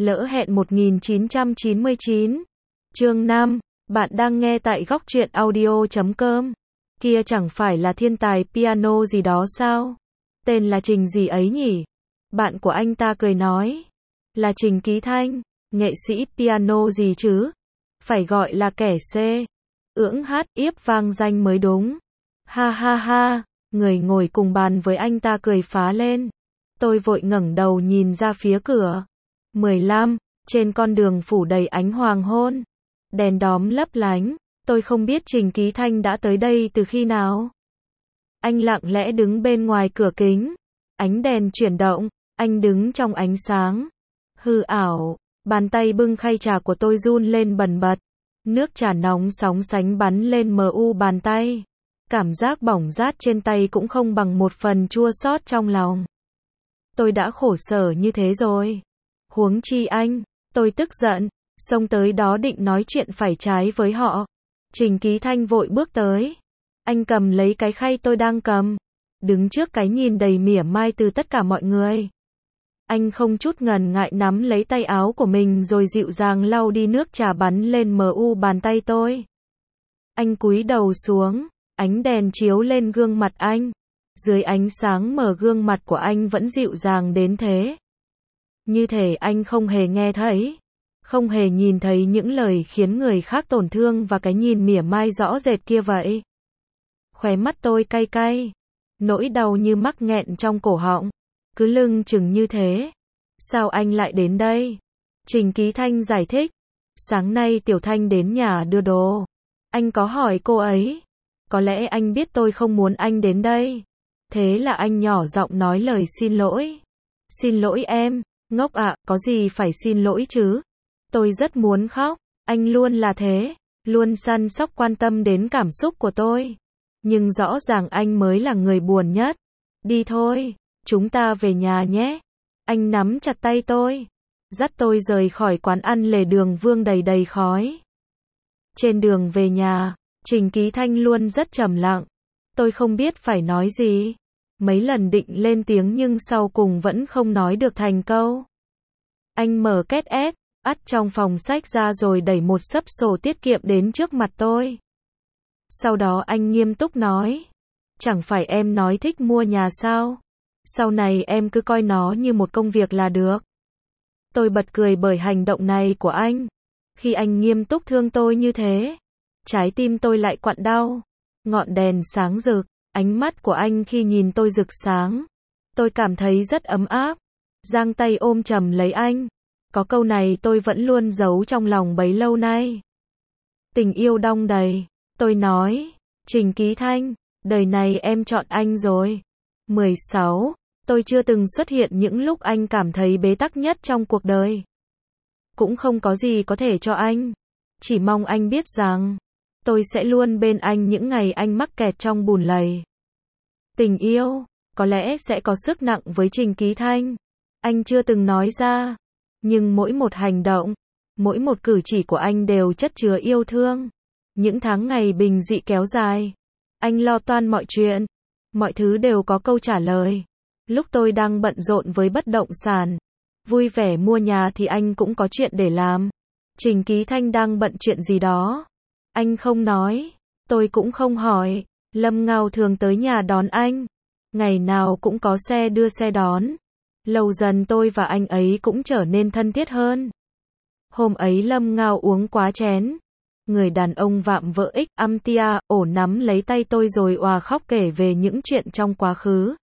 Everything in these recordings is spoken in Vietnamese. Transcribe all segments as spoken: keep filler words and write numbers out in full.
Lỡ hẹn một nghìn chín trăm chín mươi chín. Chương năm. Bạn đang nghe tại góc truyện audio chấm com. Kia chẳng phải là thiên tài piano gì đó sao? Tên là Trình gì ấy nhỉ? Bạn của anh ta cười nói. Là Trình Ký Thanh. Nghệ sĩ piano gì chứ? Phải gọi là kẻ C. Ưỡng hát yếp vang danh mới đúng. Ha ha ha. Người ngồi cùng bàn với anh ta cười phá lên. Tôi vội ngẩng đầu nhìn ra phía cửa. mười lăm. Trên con đường phủ đầy ánh hoàng hôn. Đèn đóm lấp lánh. Tôi không biết Trình Ký Thanh đã tới đây từ khi nào. Anh lặng lẽ đứng bên ngoài cửa kính. Ánh đèn chuyển động. Anh đứng trong ánh sáng hư ảo. Bàn tay bưng khay trà của tôi run lên bần bật. Nước trà nóng sóng sánh bắn lên mờ u bàn tay. Cảm giác bỏng rát trên tay cũng không bằng một phần chua xót trong lòng. Tôi đã khổ sở như thế rồi. Huống chi anh. Tôi tức giận. Xông tới đó định nói chuyện phải trái với họ. Trình Ký Thanh vội bước tới. Anh cầm lấy cái khay tôi đang cầm. Đứng trước cái nhìn đầy mỉa mai từ tất cả mọi người. Anh không chút ngần ngại nắm lấy tay áo của mình rồi dịu dàng lau đi nước trà bắn lên mờ u bàn tay tôi. Anh cúi đầu xuống. Ánh đèn chiếu lên gương mặt anh. Dưới ánh sáng mờ gương mặt của anh vẫn dịu dàng đến thế. Như thể anh không hề nghe thấy. Không hề nhìn thấy những lời khiến người khác tổn thương và cái nhìn mỉa mai rõ rệt kia vậy. Khóe mắt tôi cay cay. Nỗi đau như mắc nghẹn trong cổ họng. Cứ lưng chừng như thế. Sao anh lại đến đây? Trình Ký Thanh giải thích. Sáng nay Tiểu Thanh đến nhà đưa đồ. Anh có hỏi cô ấy. Có lẽ anh biết tôi không muốn anh đến đây. Thế là anh nhỏ giọng nói lời xin lỗi. Xin lỗi em. Ngốc ạ, có gì phải xin lỗi chứ? Tôi rất muốn khóc. Anh luôn là thế. Luôn săn sóc quan tâm đến cảm xúc của tôi. Nhưng rõ ràng anh mới là người buồn nhất. Đi thôi. Chúng ta về nhà nhé. Anh nắm chặt tay tôi. Dắt tôi rời khỏi quán ăn lề đường vương đầy đầy khói. Trên đường về nhà, Trình Ký Thanh luôn rất trầm lặng. Tôi không biết phải nói gì. Mấy lần định lên tiếng nhưng sau cùng vẫn không nói được thành câu. Anh mở két ét, ắt trong phòng sách ra rồi đẩy một xấp sổ tiết kiệm đến trước mặt tôi. Sau đó anh nghiêm túc nói. Chẳng phải em nói thích mua nhà sao? Sau này em cứ coi nó như một công việc là được. Tôi bật cười bởi hành động này của anh. Khi anh nghiêm túc thương tôi như thế, trái tim tôi lại quặn đau. Ngọn đèn sáng rực, ánh mắt của anh khi nhìn tôi rực sáng. Tôi cảm thấy rất ấm áp. Giang tay ôm chầm lấy anh. Có câu này tôi vẫn luôn giấu trong lòng bấy lâu nay. Tình yêu đong đầy. Tôi nói. Trình Ký Thanh, đời này em chọn anh rồi. mười sáu. Tôi chưa từng xuất hiện những lúc anh cảm thấy bế tắc nhất trong cuộc đời. Cũng không có gì có thể cho anh. Chỉ mong anh biết rằng tôi sẽ luôn bên anh những ngày anh mắc kẹt trong bùn lầy. Tình yêu có lẽ sẽ có sức nặng với Trình Ký Thanh. Anh chưa từng nói ra. Nhưng mỗi một hành động, mỗi một cử chỉ của anh đều chất chứa yêu thương. Những tháng ngày bình dị kéo dài, anh lo toan mọi chuyện. Mọi thứ đều có câu trả lời. Lúc tôi đang bận rộn với bất động sản, vui vẻ mua nhà thì anh cũng có chuyện để làm. Trình Ký Thanh đang bận chuyện gì đó. Anh không nói, tôi cũng không hỏi. Lâm Ngao thường tới nhà đón anh. Ngày nào cũng có xe đưa xe đón. Lâu dần tôi và anh ấy cũng trở nên thân thiết hơn. Hôm ấy Lâm Ngao uống quá chén. Người đàn ông vạm vỡ ích âm tia, ổ nắm lấy tay tôi rồi òa khóc kể về những chuyện trong quá khứ.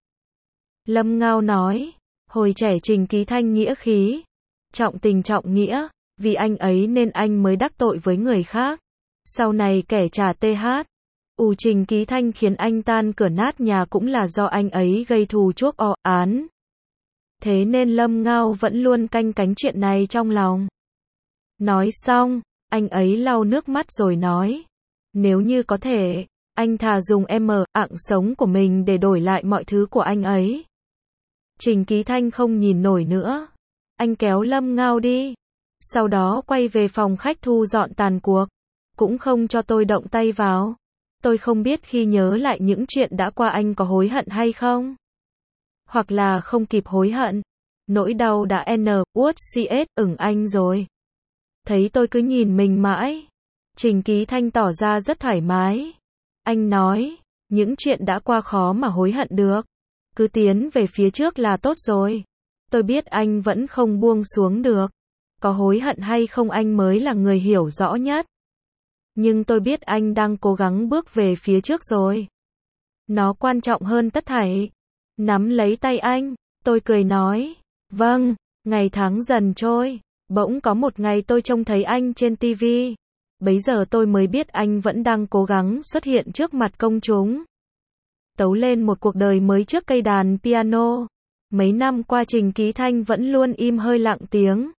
Lâm Ngao nói, hồi trẻ Trình Ký Thanh nghĩa khí, trọng tình trọng nghĩa, vì anh ấy nên anh mới đắc tội với người khác. Sau này kẻ trả tê hát, ù Trình Ký Thanh khiến anh tan cửa nát nhà cũng là do anh ấy gây thù chuốc o án. Thế nên Lâm Ngao vẫn luôn canh cánh chuyện này trong lòng. Nói xong, anh ấy lau nước mắt rồi nói, nếu như có thể, anh thà dùng em ạng sống của mình để đổi lại mọi thứ của anh ấy. Trình Ký Thanh không nhìn nổi nữa. Anh kéo Lâm Ngao đi. Sau đó quay về phòng khách thu dọn tàn cuộc. Cũng không cho tôi động tay vào. Tôi không biết khi nhớ lại những chuyện đã qua anh có hối hận hay không. Hoặc là không kịp hối hận. Nỗi đau đã n, uất cs, ửng anh rồi. Thấy tôi cứ nhìn mình mãi. Trình Ký Thanh tỏ ra rất thoải mái. Anh nói, những chuyện đã qua khó mà hối hận được. Cứ tiến về phía trước là tốt rồi. Tôi biết anh vẫn không buông xuống được. Có hối hận hay không anh mới là người hiểu rõ nhất. Nhưng tôi biết anh đang cố gắng bước về phía trước rồi. Nó quan trọng hơn tất thảy. Nắm lấy tay anh, tôi cười nói, vâng, ngày tháng dần trôi. Bỗng có một ngày tôi trông thấy anh trên ti vi. Bấy giờ tôi mới biết anh vẫn đang cố gắng xuất hiện trước mặt công chúng. Tấu lên một cuộc đời mới trước cây đàn piano. Mấy năm qua Trình Ký Thanh vẫn luôn im hơi lặng tiếng.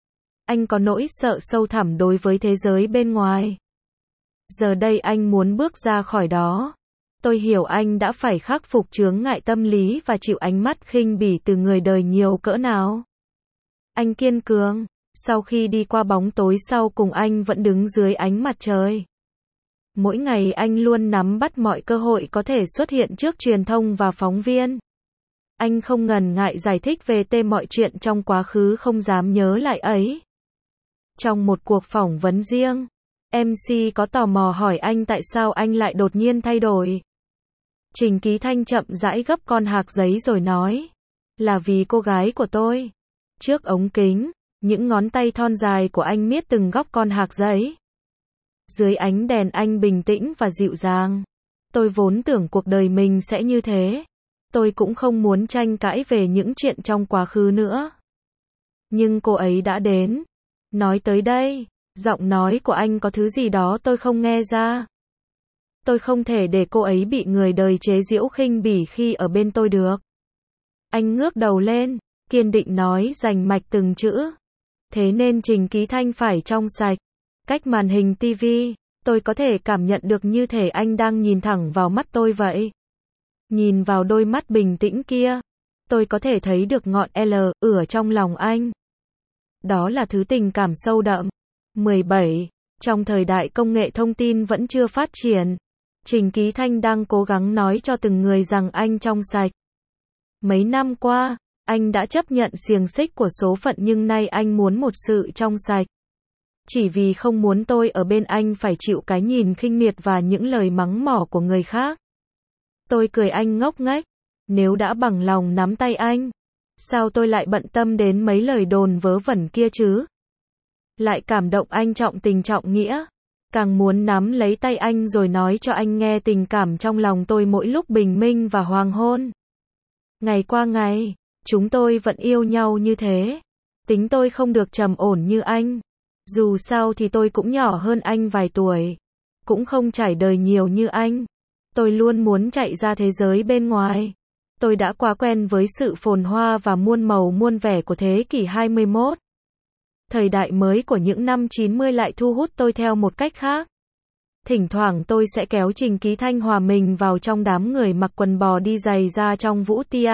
Anh có nỗi sợ sâu thẳm đối với thế giới bên ngoài. Giờ đây anh muốn bước ra khỏi đó. Tôi hiểu anh đã phải khắc phục chướng ngại tâm lý và chịu ánh mắt khinh bỉ từ người đời nhiều cỡ nào. Anh kiên cường. Sau khi đi qua bóng tối sau cùng anh vẫn đứng dưới ánh mặt trời. Mỗi ngày anh luôn nắm bắt mọi cơ hội có thể xuất hiện trước truyền thông và phóng viên. Anh không ngần ngại giải thích về tê mọi chuyện trong quá khứ không dám nhớ lại ấy. Trong một cuộc phỏng vấn riêng, em xê có tò mò hỏi anh tại sao anh lại đột nhiên thay đổi. Trình Ký Thanh chậm rãi gấp con hạc giấy rồi nói, là vì cô gái của tôi. Trước ống kính, những ngón tay thon dài của anh miết từng góc con hạc giấy. Dưới ánh đèn anh bình tĩnh và dịu dàng. Tôi vốn tưởng cuộc đời mình sẽ như thế. Tôi cũng không muốn tranh cãi về những chuyện trong quá khứ nữa. Nhưng cô ấy đã đến. Nói tới đây, giọng nói của anh có thứ gì đó tôi không nghe ra. Tôi không thể để cô ấy bị người đời chế giễu khinh bỉ khi ở bên tôi được. Anh ngước đầu lên, kiên định nói rành mạch từng chữ. Thế nên Trình Ký Thanh phải trong sạch. Cách màn hình ti vi, tôi có thể cảm nhận được như thể anh đang nhìn thẳng vào mắt tôi vậy. Nhìn vào đôi mắt bình tĩnh kia, tôi có thể thấy được ngọn L ửa trong lòng anh. Đó là thứ tình cảm sâu đậm. mười bảy. Trong thời đại công nghệ thông tin vẫn chưa phát triển, Trình Ký Thanh đang cố gắng nói cho từng người rằng anh trong sạch. Mấy năm qua, anh đã chấp nhận xiềng xích của số phận nhưng nay anh muốn một sự trong sạch. Chỉ vì không muốn tôi ở bên anh phải chịu cái nhìn khinh miệt và những lời mắng mỏ của người khác. Tôi cười anh ngốc nghếch. Nếu đã bằng lòng nắm tay anh, sao tôi lại bận tâm đến mấy lời đồn vớ vẩn kia chứ? Lại cảm động anh trọng tình trọng nghĩa. Càng muốn nắm lấy tay anh rồi nói cho anh nghe tình cảm trong lòng tôi mỗi lúc bình minh và hoàng hôn. Ngày qua ngày, chúng tôi vẫn yêu nhau như thế. Tính tôi không được trầm ổn như anh. Dù sao thì tôi cũng nhỏ hơn anh vài tuổi. Cũng không trải đời nhiều như anh. Tôi luôn muốn chạy ra thế giới bên ngoài. Tôi đã quá quen với sự phồn hoa và muôn màu muôn vẻ của thế kỷ hai mươi mốt. Thời đại mới của những năm chín mươi lại thu hút tôi theo một cách khác. Thỉnh thoảng tôi sẽ kéo Trình Ký Thanh hòa mình vào trong đám người mặc quần bò đi giày ra trong vũ tia.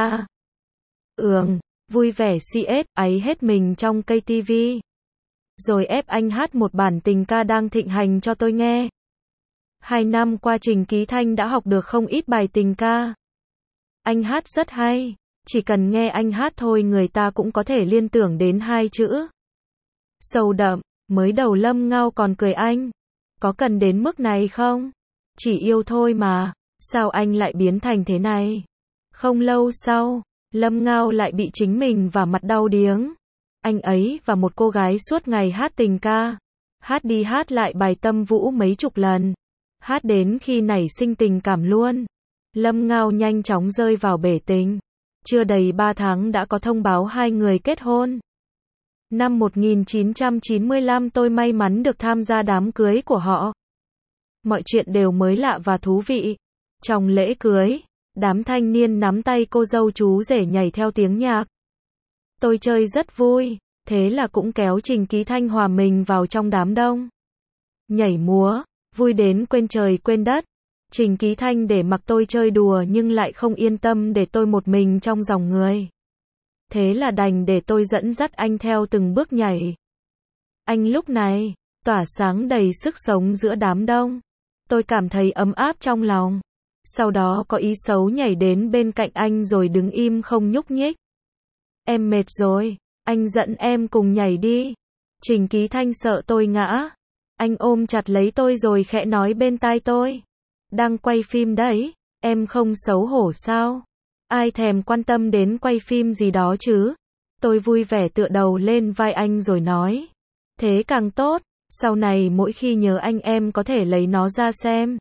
Ừm, vui vẻ cs, ấy hết mình trong cây ti vi. Rồi ép anh hát một bản tình ca đang thịnh hành cho tôi nghe. Hai năm qua Trình Ký Thanh đã học được không ít bài tình ca. Anh hát rất hay, chỉ cần nghe anh hát thôi người ta cũng có thể liên tưởng đến hai chữ. Sâu đậm. Mới đầu Lâm Ngao còn cười anh. Có cần đến mức này không? Chỉ yêu thôi mà, sao anh lại biến thành thế này? Không lâu sau, Lâm Ngao lại bị chính mình và mặt đau điếng. Anh ấy và một cô gái suốt ngày hát tình ca. Hát đi hát lại bài Tâm Vũ mấy chục lần. Hát đến khi nảy sinh tình cảm luôn. Lâm Ngao nhanh chóng rơi vào bể tình. Chưa đầy ba tháng đã có thông báo hai người kết hôn. Năm một nghìn chín trăm chín mươi lăm tôi may mắn được tham gia đám cưới của họ. Mọi chuyện đều mới lạ và thú vị. Trong lễ cưới, đám thanh niên nắm tay cô dâu chú rể nhảy theo tiếng nhạc. Tôi chơi rất vui, thế là cũng kéo Trình Ký Thanh hòa mình vào trong đám đông. Nhảy múa, vui đến quên trời quên đất. Trình Ký Thanh để mặc tôi chơi đùa nhưng lại không yên tâm để tôi một mình trong dòng người. Thế là đành để tôi dẫn dắt anh theo từng bước nhảy. Anh lúc này, tỏa sáng đầy sức sống giữa đám đông. Tôi cảm thấy ấm áp trong lòng. Sau đó có ý xấu nhảy đến bên cạnh anh rồi đứng im không nhúc nhích. Em mệt rồi, anh dẫn em cùng nhảy đi. Trình Ký Thanh sợ tôi ngã. Anh ôm chặt lấy tôi rồi khẽ nói bên tai tôi. Đang quay phim đấy, em không xấu hổ sao? Ai thèm quan tâm đến quay phim gì đó chứ? Tôi vui vẻ tựa đầu lên vai anh rồi nói. Thế càng tốt, sau này mỗi khi nhớ anh em có thể lấy nó ra xem.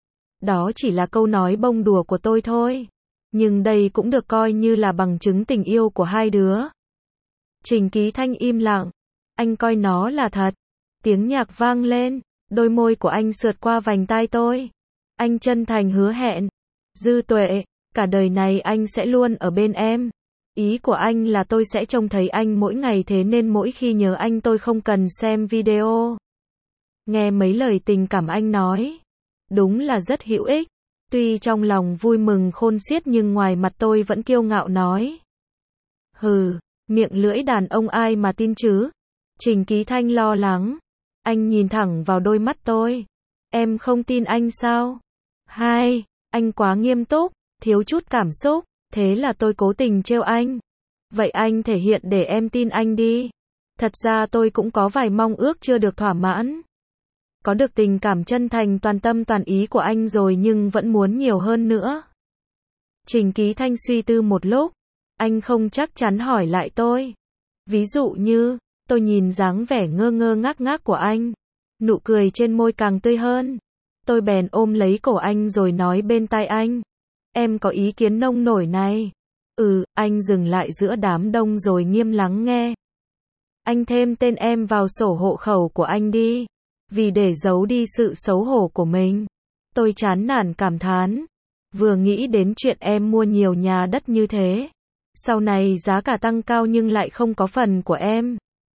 Đó chỉ là câu nói bông đùa của tôi thôi. Nhưng đây cũng được coi như là bằng chứng tình yêu của hai đứa. Trình Ký Thanh im lặng. Anh coi nó là thật. Tiếng nhạc vang lên, đôi môi của anh sượt qua vành tai tôi. Anh chân thành hứa hẹn. Dư Tuệ, cả đời này anh sẽ luôn ở bên em. Ý của anh là tôi sẽ trông thấy anh mỗi ngày, thế nên mỗi khi nhớ anh tôi không cần xem video. Nghe mấy lời tình cảm anh nói, đúng là rất hữu ích. Tuy trong lòng vui mừng khôn xiết nhưng ngoài mặt tôi vẫn kiêu ngạo nói. Hừ, miệng lưỡi đàn ông ai mà tin chứ? Trình Ký Thanh lo lắng. Anh nhìn thẳng vào đôi mắt tôi. Em không tin anh sao? Hai, anh quá nghiêm túc, thiếu chút cảm xúc, thế là tôi cố tình trêu anh. Vậy anh thể hiện để em tin anh đi. Thật ra tôi cũng có vài mong ước chưa được thỏa mãn. Có được tình cảm chân thành toàn tâm toàn ý của anh rồi nhưng vẫn muốn nhiều hơn nữa. Trình Ký Thanh suy tư một lúc. Anh không chắc chắn hỏi lại tôi. Ví dụ như, tôi nhìn dáng vẻ ngơ ngơ ngác ngác của anh. Nụ cười trên môi càng tươi hơn. Tôi bèn ôm lấy cổ anh rồi nói bên tai anh. Em có ý kiến nông nổi này. Ừ, anh dừng lại giữa đám đông rồi nghiêm lắng nghe. Anh thêm tên em vào sổ hộ khẩu của anh đi. Vì để giấu đi sự xấu hổ của mình. Tôi chán nản cảm thán. Vừa nghĩ đến chuyện em mua nhiều nhà đất như thế. Sau này giá cả tăng cao nhưng lại không có phần của em.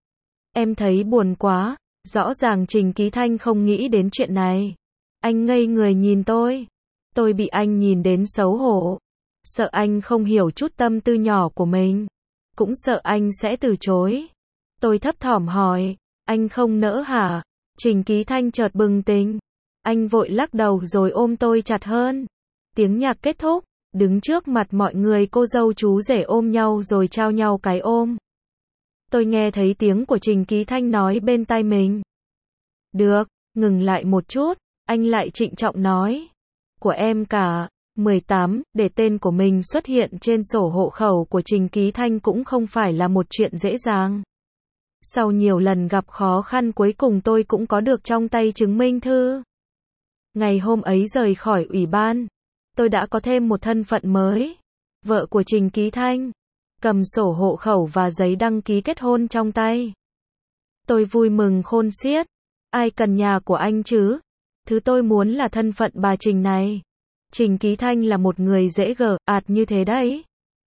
Em thấy buồn quá. Rõ ràng Trình Ký Thanh không nghĩ đến chuyện này. Anh ngây người nhìn tôi. Tôi bị anh nhìn đến xấu hổ. Sợ anh không hiểu chút tâm tư nhỏ của mình. Cũng sợ anh sẽ từ chối. Tôi thấp thỏm hỏi. Anh không nỡ hả? Trình Ký Thanh chợt bừng tỉnh. Anh vội lắc đầu rồi ôm tôi chặt hơn. Tiếng nhạc kết thúc. Đứng trước mặt mọi người cô dâu chú rể ôm nhau rồi trao nhau cái ôm. Tôi nghe thấy tiếng của Trình Ký Thanh nói bên tai mình. Được, ngừng lại một chút. Anh lại trịnh trọng nói. Của em cả. mười tám, để tên của mình xuất hiện trên sổ hộ khẩu của Trình Ký Thanh cũng không phải là một chuyện dễ dàng. Sau nhiều lần gặp khó khăn cuối cùng tôi cũng có được trong tay chứng minh thư. Ngày hôm ấy rời khỏi ủy ban, tôi đã có thêm một thân phận mới. Vợ của Trình Ký Thanh, cầm sổ hộ khẩu và giấy đăng ký kết hôn trong tay. Tôi vui mừng khôn xiết. Ai cần nhà của anh chứ? Thứ tôi muốn là thân phận bà Trình này. Trình Ký Thanh là một người dễ gờ, ạt như thế đấy.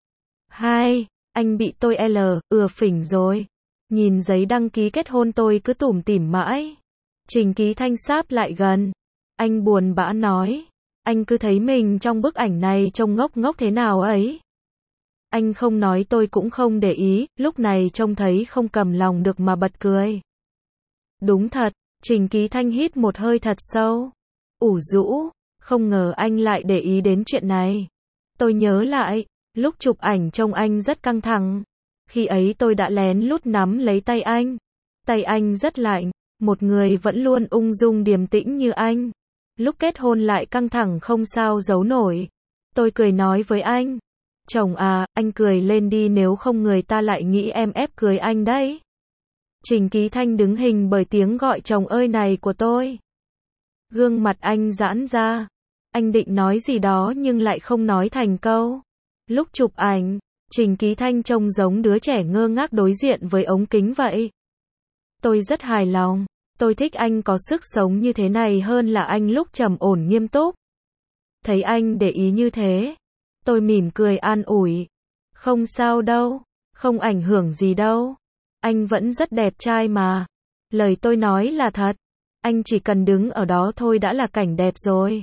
Hai, anh bị tôi L, ừa phỉnh rồi. Nhìn giấy đăng ký kết hôn tôi cứ tủm tỉm mãi. Trình Ký Thanh sáp lại gần. Anh buồn bã nói. Anh cứ thấy mình trong bức ảnh này trông ngốc ngốc thế nào ấy. Anh không nói tôi cũng không để ý, lúc này trông thấy không cầm lòng được mà bật cười. Đúng thật, Trình Ký Thanh hít một hơi thật sâu. Ủ rũ, không ngờ anh lại để ý đến chuyện này. Tôi nhớ lại, lúc chụp ảnh trông anh rất căng thẳng. Khi ấy tôi đã lén lút nắm lấy tay anh. Tay anh rất lạnh, một người vẫn luôn ung dung điềm tĩnh như anh. Lúc kết hôn lại căng thẳng không sao giấu nổi. Tôi cười nói với anh. Chồng à, anh cười lên đi nếu không người ta lại nghĩ em ép cưới anh đấy. Trình Ký Thanh đứng hình bởi tiếng gọi chồng ơi này của tôi. Gương mặt anh giãn ra. Anh định nói gì đó nhưng lại không nói thành câu. Lúc chụp ảnh, Trình Ký Thanh trông giống đứa trẻ ngơ ngác đối diện với ống kính vậy. Tôi rất hài lòng. Tôi thích anh có sức sống như thế này hơn là anh lúc trầm ổn nghiêm túc. Thấy anh để ý như thế, tôi mỉm cười an ủi. Không sao đâu, không ảnh hưởng gì đâu. Anh vẫn rất đẹp trai mà. Lời tôi nói là thật. Anh chỉ cần đứng ở đó thôi đã là cảnh đẹp rồi.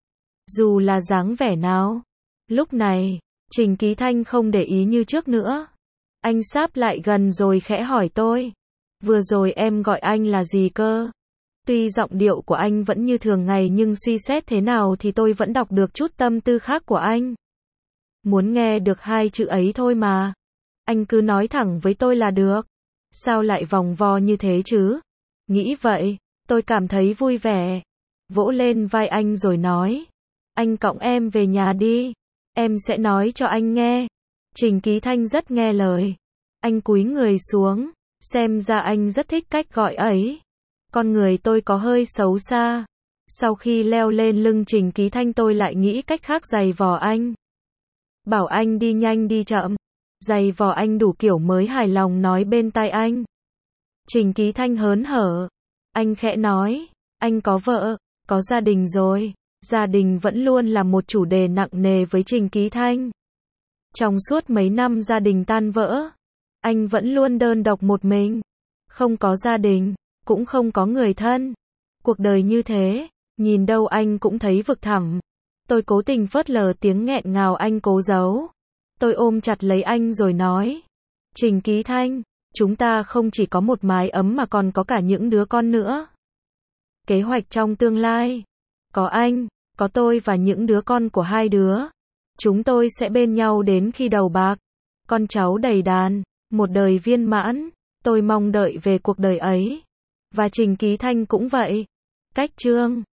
Dù là dáng vẻ nào. Lúc này, Trình Ký Thanh không để ý như trước nữa. Anh sáp lại gần rồi khẽ hỏi tôi. Vừa rồi em gọi anh là gì cơ? Tuy giọng điệu của anh vẫn như thường ngày nhưng suy xét thế nào thì tôi vẫn đọc được chút tâm tư khác của anh. Muốn nghe được hai chữ ấy thôi mà. Anh cứ nói thẳng với tôi là được. Sao lại vòng vo như thế chứ? Nghĩ vậy, tôi cảm thấy vui vẻ. Vỗ lên vai anh rồi nói. Anh cõng em về nhà đi. Em sẽ nói cho anh nghe. Trình Ký Thanh rất nghe lời. Anh cúi người xuống. Xem ra anh rất thích cách gọi ấy. Con người tôi có hơi xấu xa. Sau khi leo lên lưng Trình Ký Thanh tôi lại nghĩ cách khác giày vò anh. Bảo anh đi nhanh đi chậm. Giày vò anh đủ kiểu mới hài lòng nói bên tai anh. Trình Ký Thanh hớn hở. Anh khẽ nói. Anh có vợ, có gia đình rồi. Gia đình vẫn luôn là một chủ đề nặng nề với Trình Ký Thanh. Trong suốt mấy năm gia đình tan vỡ, anh vẫn luôn đơn độc một mình. Không có gia đình, cũng không có người thân. Cuộc đời như thế, nhìn đâu anh cũng thấy vực thẳm. Tôi cố tình phớt lờ tiếng nghẹn ngào anh cố giấu. Tôi ôm chặt lấy anh rồi nói. Trình Ký Thanh, chúng ta không chỉ có một mái ấm mà còn có cả những đứa con nữa. Kế hoạch trong tương lai. Có anh, có tôi và những đứa con của hai đứa. Chúng tôi sẽ bên nhau đến khi đầu bạc. Con cháu đầy đàn, một đời viên mãn. Tôi mong đợi về cuộc đời ấy. Và Trình Ký Thanh cũng vậy. Cách chương